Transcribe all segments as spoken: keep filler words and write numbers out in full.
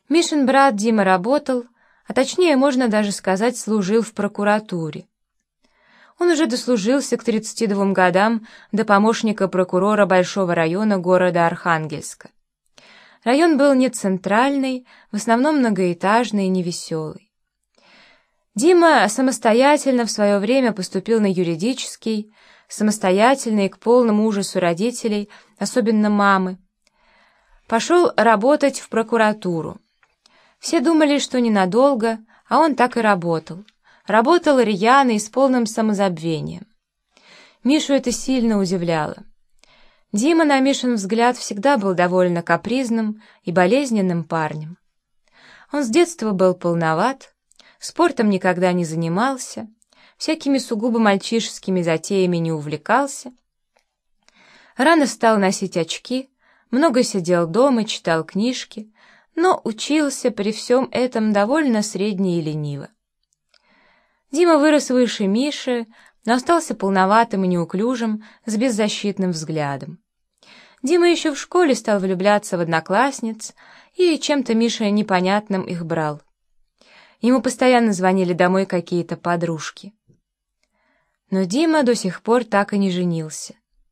Мишин брат Дима работал, а точнее, можно даже сказать, служил в прокуратуре. Он уже дослужился к тридцати двум годам до помощника прокурора Большого района города Архангельска. Район был не центральный, в основном многоэтажный и невеселый. Дима самостоятельно в свое время поступил на юридический, самостоятельно и к полному ужасу родителей, особенно мамы. Пошел работать в прокуратуру. Все думали, что ненадолго, а он так и работал. Работал рьяно и с полным самозабвением. Мишу это сильно удивляло. Дима, на Мишин взгляд, всегда был довольно капризным и болезненным парнем. Он с детства был полноват, спортом никогда не занимался, всякими сугубо мальчишескими затеями не увлекался. Рано стал носить очки, много сидел дома, читал книжки, но учился при всем этом довольно средне и лениво. Дима вырос выше Миши, но остался полноватым и неуклюжим, с беззащитным взглядом. Дима еще в школе стал влюбляться в одноклассниц, и чем-то Миша непонятным их брал. Ему постоянно звонили домой какие-то подружки. Но Дима до сих пор так и не женился.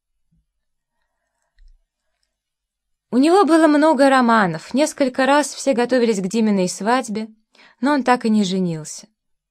У него было много романов, несколько раз все готовились к Диминой свадьбе, но он так и не женился.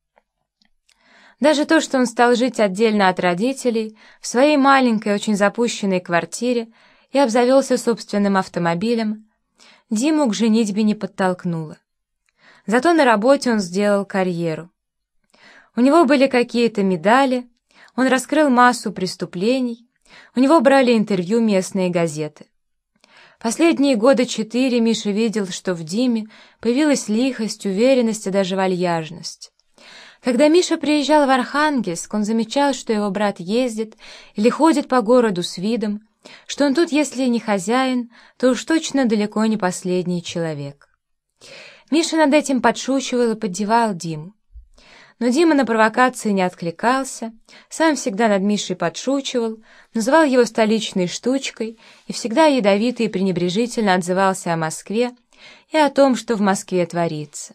Даже то, что он стал жить отдельно от родителей, в своей маленькой, очень запущенной квартире и обзавелся собственным автомобилем, Диму к женитьбе не подтолкнуло. Зато на работе он сделал карьеру. У него были какие-то медали, он раскрыл массу преступлений, у него брали интервью местные газеты. Последние года четыре Миша видел, что в Диме появилась лихость, уверенность и даже вальяжность. Когда Миша приезжал в Архангельск, он замечал, что его брат ездит или ходит по городу с видом, что он тут, если не хозяин, то уж точно далеко не последний человек. Миша над этим подшучивал и поддевал Диму. Но Дима на провокации не откликался, сам всегда над Мишей подшучивал, называл его столичной штучкой и всегда ядовито и пренебрежительно отзывался о Москве и о том, что в Москве творится.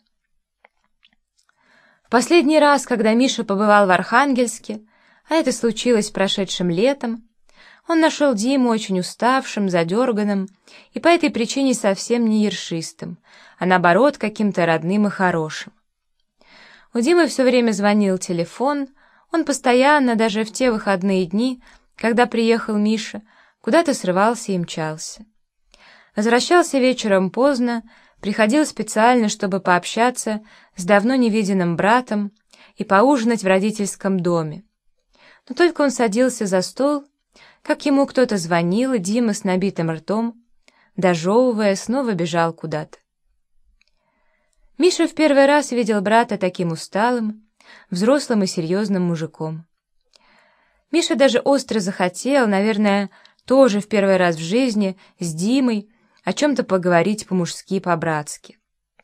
В последний раз, когда Миша побывал в Архангельске, а это случилось прошедшим летом, он нашел Диму очень уставшим, задерганным и по этой причине совсем не ершистым, а наоборот каким-то родным и хорошим. У Димы все время звонил телефон, он постоянно, даже в те выходные дни, когда приехал Миша, куда-то срывался и мчался. Возвращался вечером поздно, приходил специально, чтобы пообщаться с давно невиденным братом и поужинать в родительском доме. Но только он садился за стол, как ему кто-то звонил, и Дима с набитым ртом, дожевывая, снова бежал куда-то. Миша в первый раз видел брата таким усталым, взрослым и серьезным мужиком. Миша даже остро захотел, наверное, тоже в первый раз в жизни, с Димой, о чем-то поговорить по-мужски, по-братски.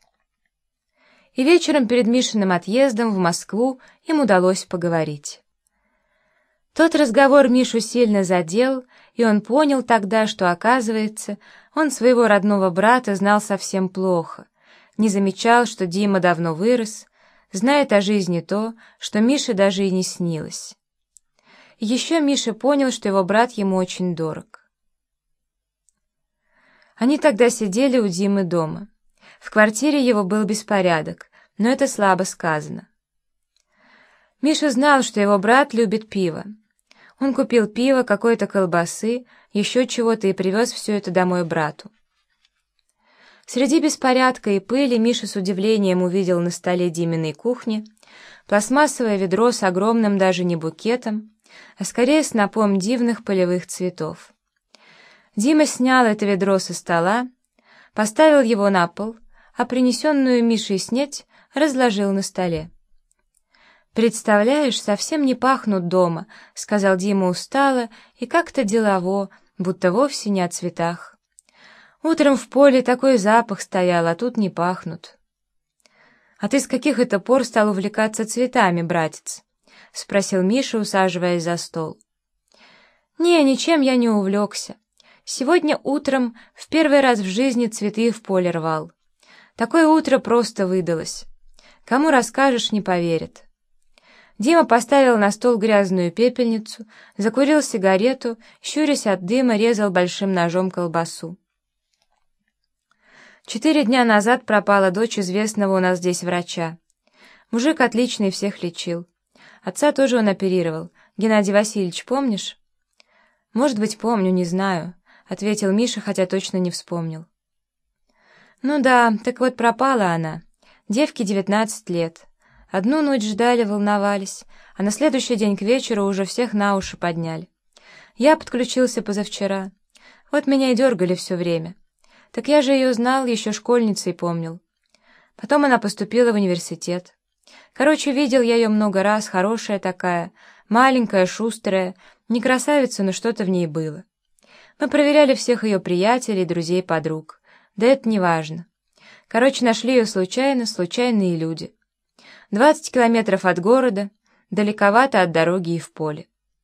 И вечером перед Мишиным отъездом в Москву им удалось поговорить. Тот разговор Мишу сильно задел, и он понял тогда, что, оказывается, он своего родного брата знал совсем плохо, не замечал, что Дима давно вырос, знает о жизни то, что Мише даже и не снилось. И еще Миша понял, что его брат ему очень дорог. Они тогда сидели у Димы дома. В квартире его был беспорядок, но это слабо сказано. Миша знал, что его брат любит пиво. Он купил пиво, какой-то колбасы, еще чего-то и привез все это домой брату. Среди беспорядка и пыли Миша с удивлением увидел на столе Диминой кухни пластмассовое ведро с огромным даже не букетом, а скорее снопом дивных полевых цветов. Дима снял это ведро со стола, поставил его на пол, а принесенную Мишей снеть разложил на столе. «Представляешь, совсем не пахнут дома», — сказал Дима устало и как-то делово, будто вовсе не о цветах. «Утром в поле такой запах стоял, а тут не пахнут». «А ты с каких это пор стал увлекаться цветами, братец?» — спросил Миша, усаживаясь за стол. «Не, ничем я не увлекся. Сегодня утром в первый раз в жизни цветы в поле рвал. Такое утро просто выдалось. Кому расскажешь, не поверят. Дима поставил на стол грязную пепельницу, закурил сигарету, щурясь от дыма, резал большим ножом колбасу. Четыре дня назад пропала дочь известного у нас здесь врача. Мужик отличный, всех лечил. Отца тоже он оперировал. Геннадий Васильевич, помнишь? Может быть, помню, не знаю, — ответил Миша, хотя точно не вспомнил. Ну да, так вот пропала она. Девке девятнадцать лет. Одну ночь ждали, волновались, а на следующий день к вечеру уже всех на уши подняли. Я подключился позавчера. Вот меня и дергали все время. Так я же ее знал, еще школьницей помнил. Потом она поступила в университет. Короче, видел я ее много раз, хорошая такая, маленькая, шустрая, не красавица, но что-то в ней было. Мы проверяли всех ее приятелей, друзей, подруг. Да это не важно. Короче, нашли ее случайно, случайные люди. Двадцать километров от города, далековато от дороги и в поле.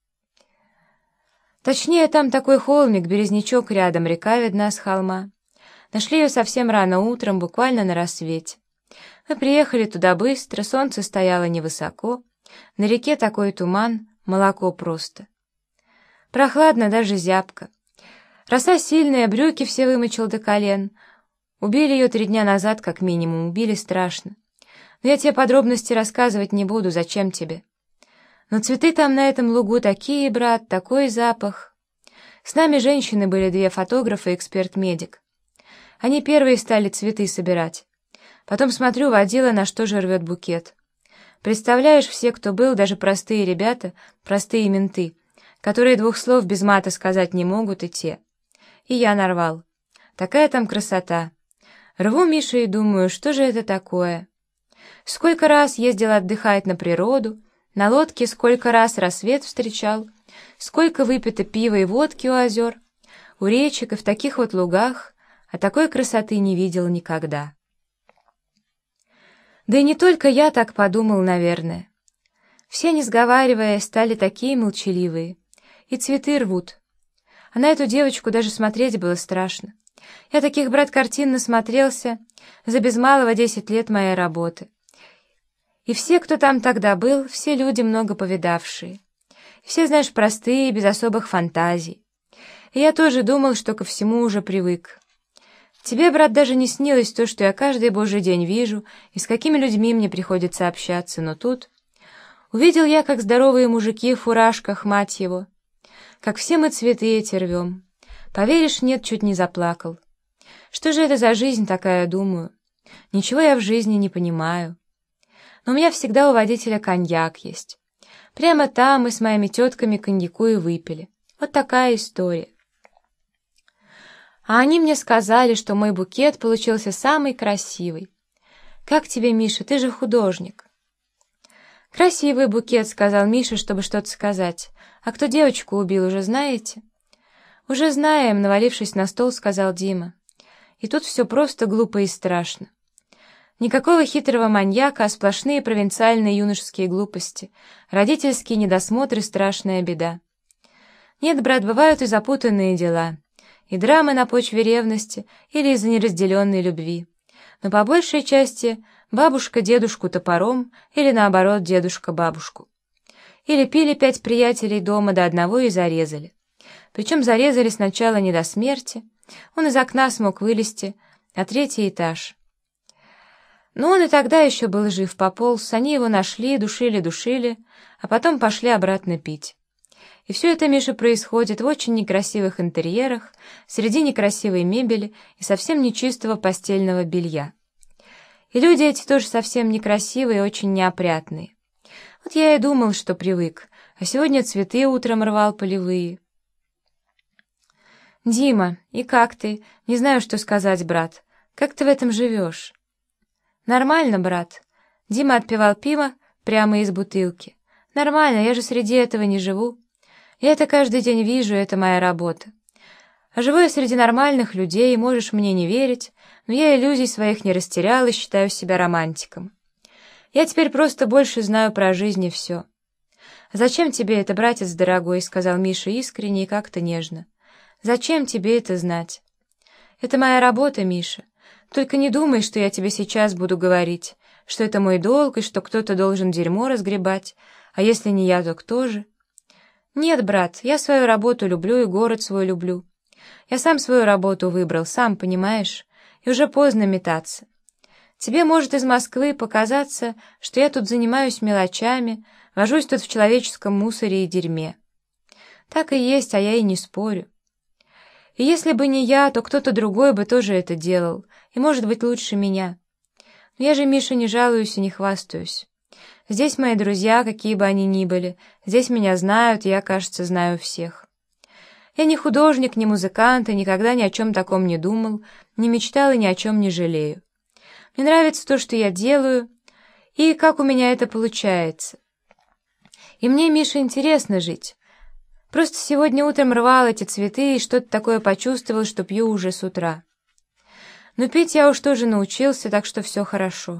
Точнее, там такой холмик, березнячок рядом, река видна с холма. Нашли ее совсем рано утром, буквально на рассвете. Мы приехали туда быстро, солнце стояло невысоко, на реке такой туман, молоко просто. Прохладно, даже зябко. Роса сильная, брюки все вымочил до колен. Убили ее три дня назад, как минимум, убили страшно. Но я тебе подробности рассказывать не буду, зачем тебе? Но цветы там на этом лугу такие, брат, такой запах. С нами женщины были две, фотографы и эксперт-медик. Они первые стали цветы собирать. Потом смотрю, водила, на что же рвет букет. Представляешь, все, кто был, даже простые ребята, простые менты, которые двух слов без мата сказать не могут, и те. И я нарвал. Такая там красота. Рву, Миша, и думаю, что же это такое? Сколько раз ездил отдыхать на природу, на лодке сколько раз рассвет встречал, сколько выпито пива и водки у озер, у речек и в таких вот лугах, а такой красоты не видел никогда. Да и не только я так подумал, наверное. Все, не сговаривая, стали такие молчаливые, и цветы рвут. А на эту девочку даже смотреть было страшно. Я таких, брат, картин насмотрелся за без малого десять лет моей работы. И все, кто там тогда был, все люди много повидавшие. Все, знаешь, простые, без особых фантазий. И я тоже думал, что ко всему уже привык. Тебе, брат, даже не снилось то, что я каждый божий день вижу, и с какими людьми мне приходится общаться, но тут... Увидел я, как здоровые мужики в фуражках, мать его. Как все мы цветы эти рвем. Поверишь, нет, чуть не заплакал. Что же это за жизнь такая, думаю? Ничего я в жизни не понимаю. Но у меня всегда у водителя коньяк есть. Прямо там мы с моими тетками коньяку и выпили. Вот такая история. А они мне сказали, что мой букет получился самый красивый. Как тебе, Миша, ты же художник. Красивый букет, сказал Миша, чтобы что-то сказать. А кто девочку убил, уже знаете? Уже знаем, навалившись на стол, сказал Дима. И тут все просто глупо и страшно. Никакого хитрого маньяка, а сплошные провинциальные юношеские глупости, родительские недосмотры, страшная беда. Нет, брат, бывают и запутанные дела, и драмы на почве ревности или из-за неразделенной любви. Но по большей части бабушка дедушку топором или, наоборот, дедушка бабушку. Или пили пять приятелей дома до одного и зарезали. Причем зарезали сначала не до смерти, он из окна смог вылезти, а третий этаж. Но он и тогда еще был жив, пополз, они его нашли, душили-душили, а потом пошли обратно пить. И все это, Миша, происходит в очень некрасивых интерьерах, среди некрасивой мебели и совсем нечистого постельного белья. И люди эти тоже совсем некрасивые и очень неопрятные. Вот я и думал, что привык, а сегодня цветы утром рвал полевые. «Дима, и как ты? Не знаю, что сказать, брат. Как ты в этом живешь?» «Нормально, брат». Дима отпивал пиво прямо из бутылки. «Нормально, я же среди этого не живу. Я это каждый день вижу, это моя работа. А живу я среди нормальных людей, можешь мне не верить, но я иллюзий своих не растерял и считаю себя романтиком. Я теперь просто больше знаю про жизнь и все». «Зачем тебе это, братец дорогой?» — сказал Миша искренне и как-то нежно. «Зачем тебе это знать?» «Это моя работа, Миша. Только не думай, что я тебе сейчас буду говорить, что это мой долг и что кто-то должен дерьмо разгребать, а если не я, то кто же? Нет, брат, я свою работу люблю и город свой люблю. Я сам свою работу выбрал, сам понимаешь, и уже поздно метаться. Тебе может из Москвы показаться, что я тут занимаюсь мелочами, вожусь тут в человеческом мусоре и дерьме. Так и есть, а я и не спорю. И если бы не я, то кто-то другой бы тоже это делал, и, может быть, лучше меня. Но я же, Миша, не жалуюсь и не хвастаюсь. Здесь мои друзья, какие бы они ни были, здесь меня знают, и я, кажется, знаю всех. Я не художник, не музыкант, и никогда ни о чем таком не думал, не мечтал и ни о чем не жалею. Мне нравится то, что я делаю, и как у меня это получается. И мне, Миша, интересно жить. Просто сегодня утром рвал эти цветы и что-то такое почувствовал, что пью уже с утра. Но пить я уж тоже научился, так что все хорошо.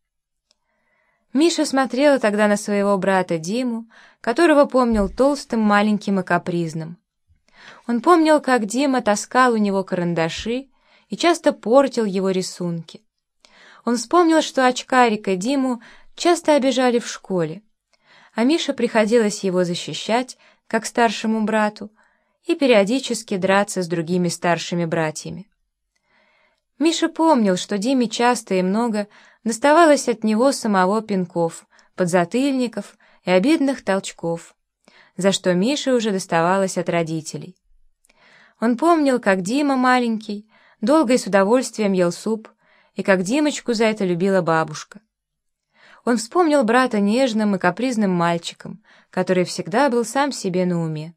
Миша смотрела тогда на своего брата Диму, которого помнил толстым, маленьким и капризным. Он помнил, как Дима таскал у него карандаши и часто портил его рисунки. Он вспомнил, что очкарика Диму часто обижали в школе, а Мише приходилось его защищать, как старшему брату, и периодически драться с другими старшими братьями. Миша помнил, что Диме часто и много доставалось от него самого пинков, подзатыльников и обидных толчков, за что Мише уже доставалось от родителей. Он помнил, как Дима маленький долго и с удовольствием ел суп, и как Димочку за это любила бабушка. Он вспомнил брата нежным и капризным мальчиком, который всегда был сам себе на уме.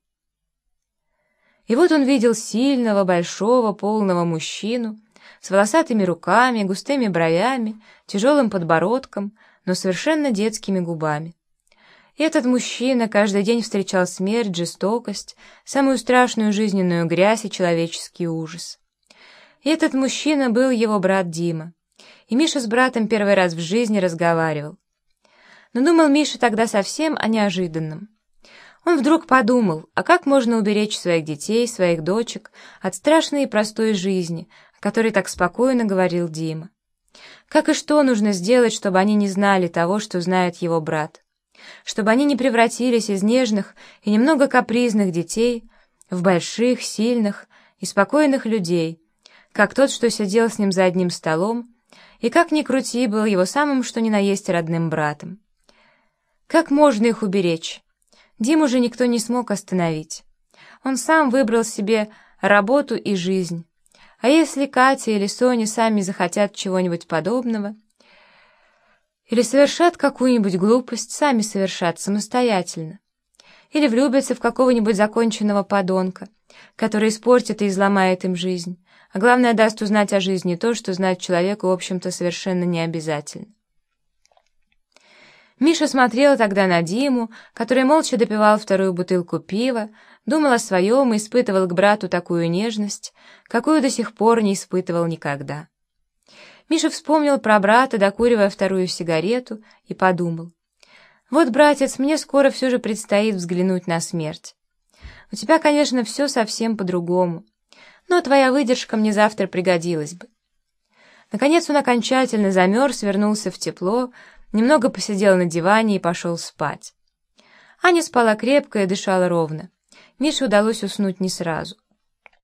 И вот он видел сильного, большого, полного мужчину с волосатыми руками, густыми бровями, тяжелым подбородком, но совершенно детскими губами. И этот мужчина каждый день встречал смерть, жестокость, самую страшную жизненную грязь и человеческий ужас. И этот мужчина был его брат Дима. И Миша с братом первый раз в жизни разговаривал. Но думал Миша тогда совсем о неожиданном. Он вдруг подумал, а как можно уберечь своих детей, своих дочек от страшной и простой жизни, о которой так спокойно говорил Дима. Как и что нужно сделать, чтобы они не знали того, что знает его брат? Чтобы они не превратились из нежных и немного капризных детей в больших, сильных и спокойных людей, как тот, что сидел с ним за одним столом, и как ни крути, был его самым что ни на есть родным братом. Как можно их уберечь? Диму же никто не смог остановить. Он сам выбрал себе работу и жизнь. А если Катя или Соня сами захотят чего-нибудь подобного, или совершат какую-нибудь глупость, сами совершат самостоятельно, или влюбятся в какого-нибудь законченного подонка, который испортит и изломает им жизнь, а главное, даст узнать о жизни то, что знать человеку, в общем-то, совершенно не обязательно. Миша смотрел тогда на Диму, который молча допивал вторую бутылку пива, думал о своем и испытывал к брату такую нежность, какую до сих пор не испытывал никогда. Миша вспомнил про брата, докуривая вторую сигарету, и подумал: «Вот, братец, мне скоро все же предстоит взглянуть на смерть. У тебя, конечно, все совсем по-другому, но твоя выдержка мне завтра пригодилась бы». Наконец он окончательно замерз, вернулся в тепло, немного посидел на диване и пошел спать. Аня спала крепко и дышала ровно. Мише удалось уснуть не сразу.